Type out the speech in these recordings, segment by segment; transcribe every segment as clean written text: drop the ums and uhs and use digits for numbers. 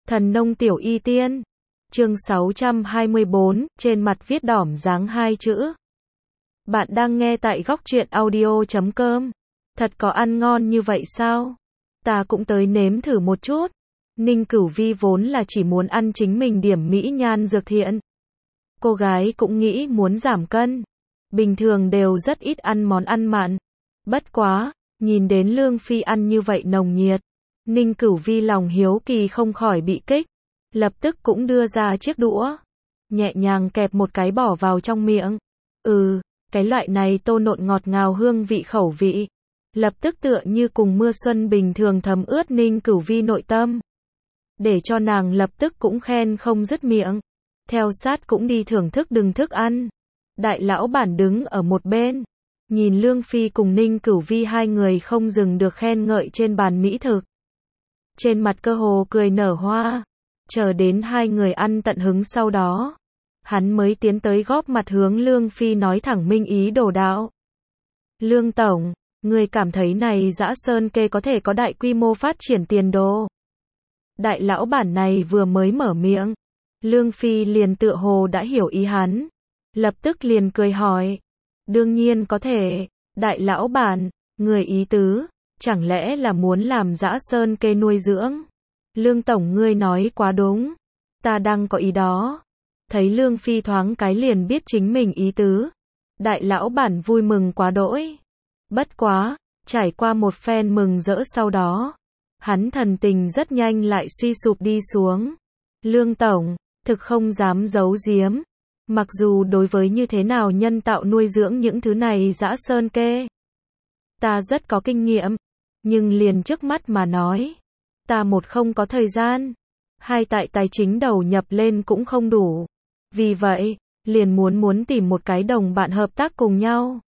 Thần nông tiểu y tiên. Chương 624, trên mặt viết đỏm dáng hai chữ. Bạn đang nghe tại góc truyện audio.com. Thật có ăn ngon như vậy sao? Ta cũng tới nếm thử một chút. Ninh Cửu Vi vốn là chỉ muốn ăn chính mình điểm mỹ nhan dược thiện. Cô gái cũng nghĩ muốn giảm cân. Bình thường đều rất ít ăn món ăn mặn. Bất quá, nhìn đến Lương Phi ăn như vậy nồng nhiệt. Ninh Cửu Vi lòng hiếu kỳ không khỏi bị kích. Lập tức cũng đưa ra chiếc đũa. Nhẹ nhàng kẹp một cái bỏ vào trong miệng. Cái loại này tô nộn ngọt ngào hương vị khẩu vị. Lập tức tựa như cùng mưa xuân bình thường thấm ướt Ninh Cửu Vi nội tâm. Để cho nàng lập tức cũng khen không dứt miệng. Theo sát cũng đi thưởng thức đừng thức ăn. Đại lão bản đứng ở một bên. Nhìn Lương Phi cùng Ninh Cửu Vi hai người không dừng được khen ngợi trên bàn mỹ thực. Trên mặt cơ hồ cười nở hoa. Chờ đến hai người ăn tận hứng sau đó. Hắn mới tiến tới góp mặt hướng Lương Phi nói thẳng minh ý đồ đạo. Lương Tổng, người cảm thấy này Dã Sơn Kê có thể có đại quy mô phát triển tiền đồ. Đại lão bản này vừa mới mở miệng. Lương Phi liền tựa hồ đã hiểu ý hắn. Lập tức liền cười hỏi. Đương nhiên có thể. Đại lão bản, người ý tứ, chẳng lẽ là muốn làm Dã Sơn Kê nuôi dưỡng? Lương Tổng ngươi nói quá đúng. Ta đang có ý đó. Thấy Lương Phi thoáng cái liền biết chính mình ý tứ. Đại lão bản vui mừng quá đỗi. Bất quá, trải qua một phen mừng rỡ sau đó. Hắn thần tình rất nhanh lại suy sụp đi xuống. Lương Tổng, thực không dám giấu giếm. Mặc dù đối với như thế nào nhân tạo nuôi dưỡng những thứ này Dã Sơn Kê. Ta rất có kinh nghiệm. Nhưng liền trước mắt mà nói. Ta một không có thời gian. Hai tại tài chính đầu nhập lên cũng không đủ. Vì vậy, liền muốn tìm một cái đồng bạn hợp tác cùng nhau.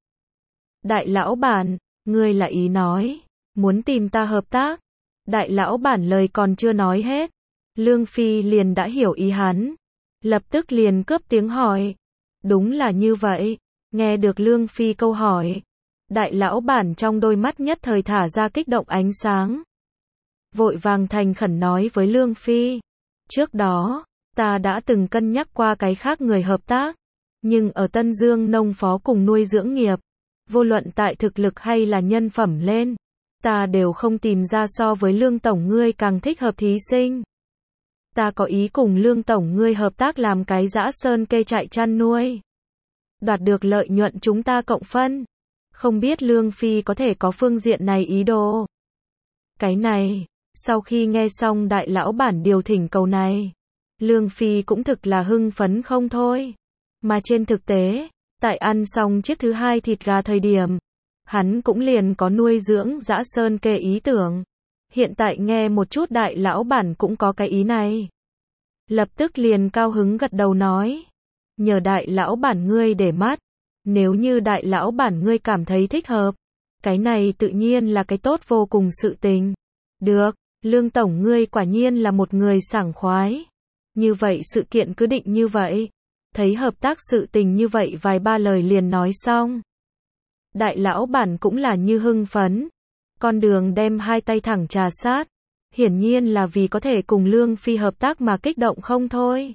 Đại lão bản, ngươi là ý nói. Muốn tìm ta hợp tác. Đại lão bản lời còn chưa nói hết. Lương Phi liền đã hiểu ý hắn. Lập tức liền cướp tiếng hỏi. Đúng là như vậy. Nghe được Lương Phi câu hỏi. Đại lão bản trong đôi mắt nhất thời thả ra kích động ánh sáng. Vội vàng thành khẩn nói với Lương Phi. Trước đó, ta đã từng cân nhắc qua cái khác người hợp tác. Nhưng ở Tân Dương nông phó cùng nuôi dưỡng nghiệp. Vô luận tại thực lực hay là nhân phẩm lên. Ta đều không tìm ra so với Lương Tổng ngươi càng thích hợp thí sinh. Ta có ý cùng Lương Tổng ngươi hợp tác làm cái Dã Sơn Kê trại chăn nuôi. Đoạt được lợi nhuận chúng ta cộng phân. Không biết Lương Phi có thể có phương diện này ý đồ. Cái này, sau khi nghe xong đại lão bản điều thỉnh cầu này. Lương Phi cũng thực là hưng phấn không thôi. Mà trên thực tế, tại ăn xong chiếc thứ hai thịt gà thời điểm. Hắn cũng liền có nuôi dưỡng Dã Sơn Kê ý tưởng. Hiện tại nghe một chút đại lão bản cũng có cái ý này. Lập tức liền cao hứng gật đầu nói. Nhờ đại lão bản ngươi để mắt. Nếu như đại lão bản ngươi cảm thấy thích hợp. Cái này tự nhiên là cái tốt vô cùng sự tình. Được, Lương Tổng ngươi quả nhiên là một người sảng khoái. Như vậy sự kiện cứ định như vậy. Thấy hợp tác sự tình như vậy vài ba lời liền nói xong. Đại lão bản cũng là như hưng phấn. Con đường đem hai tay thẳng trà sát. Hiển nhiên là vì có thể cùng Lương Phi hợp tác mà kích động không thôi.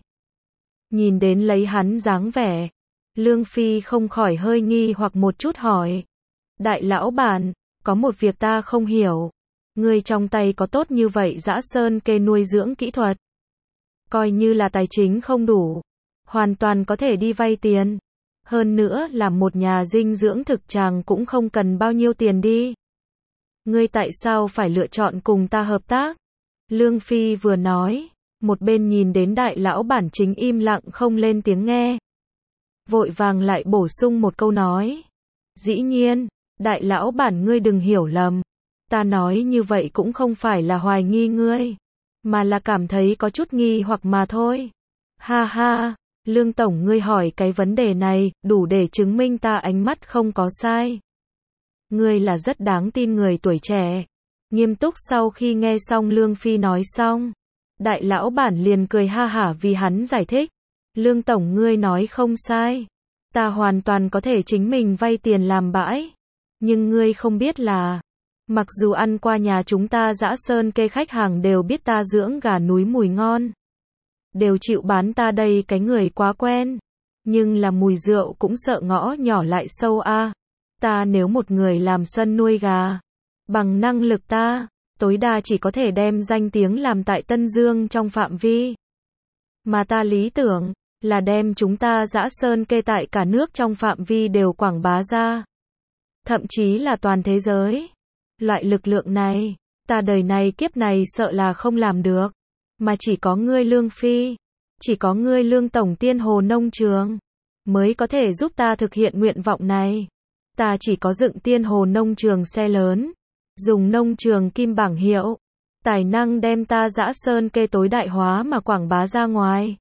Nhìn đến lấy hắn dáng vẻ. Lương Phi không khỏi hơi nghi hoặc một chút hỏi. Đại lão bản, có một việc ta không hiểu. Ngươi trong tay có tốt như vậy Dã Sơn Kê nuôi dưỡng kỹ thuật. Coi như là tài chính không đủ. Hoàn toàn có thể đi vay tiền. Hơn nữa là một nhà dinh dưỡng thực tràng cũng không cần bao nhiêu tiền đi. Ngươi tại sao phải lựa chọn cùng ta hợp tác? Lương Phi vừa nói, một bên nhìn đến đại lão bản chính im lặng không lên tiếng nghe. Vội vàng lại bổ sung một câu nói. Dĩ nhiên, đại lão bản ngươi đừng hiểu lầm. Ta nói như vậy cũng không phải là hoài nghi ngươi. Mà là cảm thấy có chút nghi hoặc mà thôi. Ha ha, Lương Tổng ngươi hỏi cái vấn đề này, đủ để chứng minh ta ánh mắt không có sai. Ngươi là rất đáng tin người tuổi trẻ. Nghiêm túc sau khi nghe xong Lương Phi nói xong. Đại lão bản liền cười ha hả vì hắn giải thích. Lương Tổng ngươi nói không sai. Ta hoàn toàn có thể chính mình vay tiền làm bãi. Nhưng ngươi không biết là. Mặc dù ăn qua nhà chúng ta Dã Sơn Kê khách hàng đều biết ta dưỡng gà núi mùi ngon. Đều chịu bán ta đây cái người quá quen. Nhưng là mùi rượu cũng sợ ngõ nhỏ lại sâu a. Ta nếu một người làm sân nuôi gà, bằng năng lực ta, tối đa chỉ có thể đem danh tiếng làm tại Tân Dương trong phạm vi. Mà ta lý tưởng là đem chúng ta Dã Sơn Kê tại cả nước trong phạm vi đều quảng bá ra. Thậm chí là toàn thế giới. Loại lực lượng này, ta đời này kiếp này sợ là không làm được. Mà chỉ có ngươi Lương Phi, chỉ có ngươi Lương Tổng Tiên Hồ Nông Trường, mới có thể giúp ta thực hiện nguyện vọng này. Ta chỉ có dựng Tiên Hồ Nông Trường xe lớn, dùng nông trường kim bảng hiệu, tài năng đem ta Dã Sơn Kê tối đại hóa mà quảng bá ra ngoài.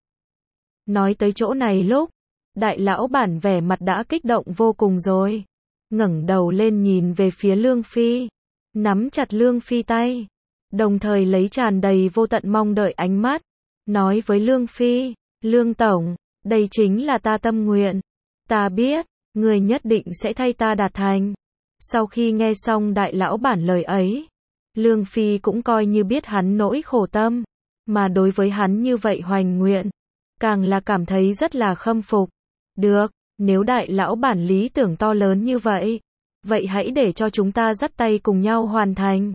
Nói tới chỗ này lúc, đại lão bản vẻ mặt đã kích động vô cùng rồi. Ngẩng đầu lên nhìn về phía Lương Phi, nắm chặt Lương Phi tay, đồng thời lấy tràn đầy vô tận mong đợi ánh mắt, nói với Lương Phi, Lương Tổng, đây chính là ta tâm nguyện. Ta biết, người nhất định sẽ thay ta đạt thành. Sau khi nghe xong đại lão bản lời ấy, Lương Phi cũng coi như biết hắn nỗi khổ tâm, mà đối với hắn như vậy hoành nguyện, càng là cảm thấy rất là khâm phục. Được, nếu đại lão bản lý tưởng to lớn như vậy, vậy hãy để cho chúng ta dắt tay cùng nhau hoàn thành.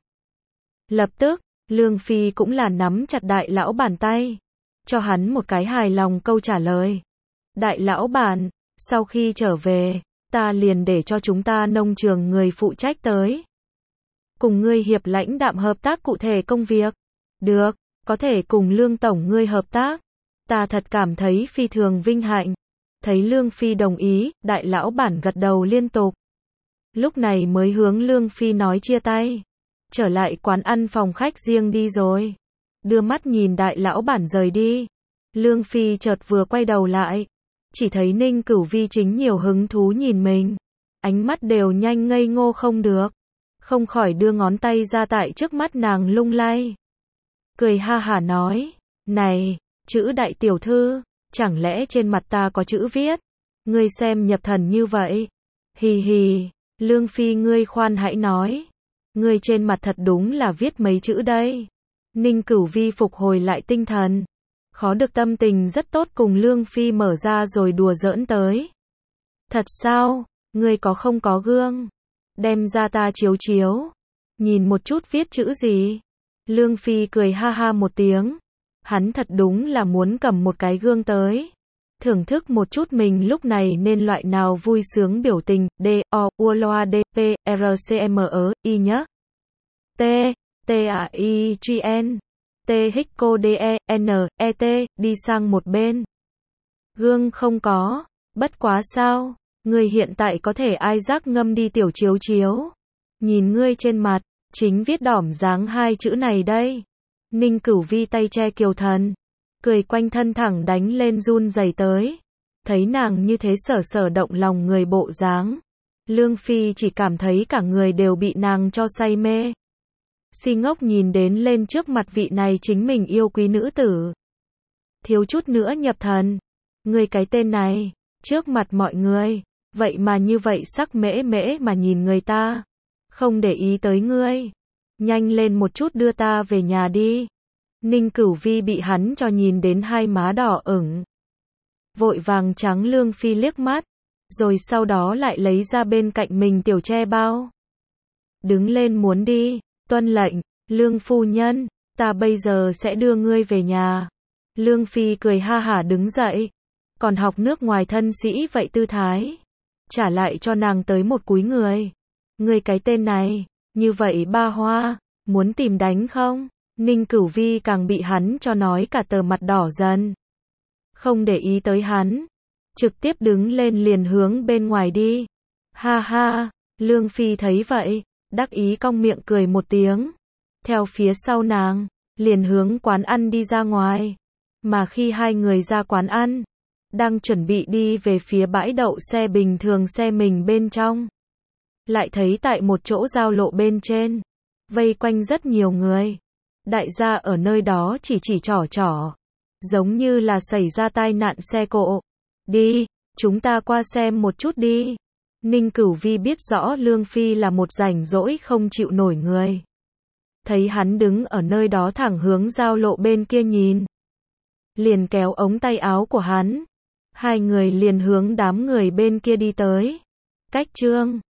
Lập tức, Lương Phi cũng là nắm chặt đại lão bản tay, cho hắn một cái hài lòng câu trả lời. Đại lão bản, sau khi trở về, ta liền để cho chúng ta nông trường người phụ trách tới. Cùng ngươi hiệp lãnh đạm hợp tác cụ thể công việc. Được, có thể cùng Lương Tổng ngươi hợp tác. Ta thật cảm thấy phi thường vinh hạnh. Thấy Lương Phi đồng ý, đại lão bản gật đầu liên tục. Lúc này mới hướng Lương Phi nói chia tay. Trở lại quán ăn phòng khách riêng đi rồi. Đưa mắt nhìn đại lão bản rời đi. Lương Phi chợt vừa quay đầu lại. Chỉ thấy Ninh Cửu Vi chính nhiều hứng thú nhìn mình. Ánh mắt đều nhanh ngây ngô không được. Không khỏi đưa ngón tay ra tại trước mắt nàng lung lay. Cười ha hả nói. Này, chữ đại tiểu thư, chẳng lẽ trên mặt ta có chữ viết? Ngươi xem nhập thần như vậy. Hì hì, Lương Phi ngươi khoan hãy nói. Ngươi trên mặt thật đúng là viết mấy chữ đây. Ninh Cửu Vi phục hồi lại tinh thần. Khó được tâm tình rất tốt cùng Lương Phi mở ra rồi đùa giỡn tới. Thật sao, ngươi có không có gương? Đem ra ta chiếu chiếu. Nhìn một chút viết chữ gì? Lương Phi cười ha ha một tiếng. Hắn thật đúng là muốn cầm một cái gương tới. Thưởng thức một chút mình lúc này nên loại nào vui sướng biểu tình. D-O-U-L-O-A-D-P-R-C-M-E, nhé. T-T-A-I-G-N. T-H-O-D-E-N-E-T, đi sang một bên. Gương không có, bất quá sao, ngươi hiện tại có thể ai giác ngâm đi tiểu chiếu chiếu. Nhìn ngươi trên mặt, chính viết đỏm dáng hai chữ này đây. Ninh Cửu Vi tay che kiều thần, cười quanh thân thẳng đánh lên run rẩy tới. Thấy nàng như thế sở sở động lòng người bộ dáng. Lương Phi chỉ cảm thấy cả người đều bị nàng cho say mê. Si ngốc nhìn đến lên trước mặt vị này chính mình yêu quý nữ tử. Thiếu chút nữa nhập thần. Ngươi cái tên này, trước mặt mọi người, vậy mà như vậy sắc mễ mễ mà nhìn người ta. Không để ý tới ngươi. Nhanh lên một chút đưa ta về nhà đi. Ninh Cửu Vi bị hắn cho nhìn đến hai má đỏ ửng. Vội vàng trắng Lương Phi liếc mắt. Rồi sau đó lại lấy ra bên cạnh mình tiểu che bao. Đứng lên muốn đi. Tuân lệnh, Lương phu nhân, ta bây giờ sẽ đưa ngươi về nhà. Lương Phi cười ha hả đứng dậy, còn học nước ngoài thân sĩ vậy tư thái. Trả lại cho nàng tới một cúi người. Ngươi cái tên này, như vậy ba hoa, muốn tìm đánh không? Ninh Cửu Vi càng bị hắn cho nói cả tờ mặt đỏ dần. Không để ý tới hắn, trực tiếp đứng lên liền hướng bên ngoài đi. Ha ha, Lương Phi thấy vậy. Đắc ý cong miệng cười một tiếng. Theo phía sau nàng, liền hướng quán ăn đi ra ngoài. Mà khi hai người ra quán ăn, đang chuẩn bị đi về phía bãi đậu xe bình thường xe mình bên trong. Lại thấy tại một chỗ giao lộ bên trên, vây quanh rất nhiều người. Đại gia ở nơi đó chỉ trỏ. Giống như là xảy ra tai nạn xe cộ. Đi, chúng ta qua xem một chút đi. Ninh Cửu Vi biết rõ Lương Phi là một rảnh rỗi không chịu nổi người. Thấy hắn đứng ở nơi đó thẳng hướng giao lộ bên kia nhìn. Liền kéo ống tay áo của hắn. Hai người liền hướng đám người bên kia đi tới. Cách chương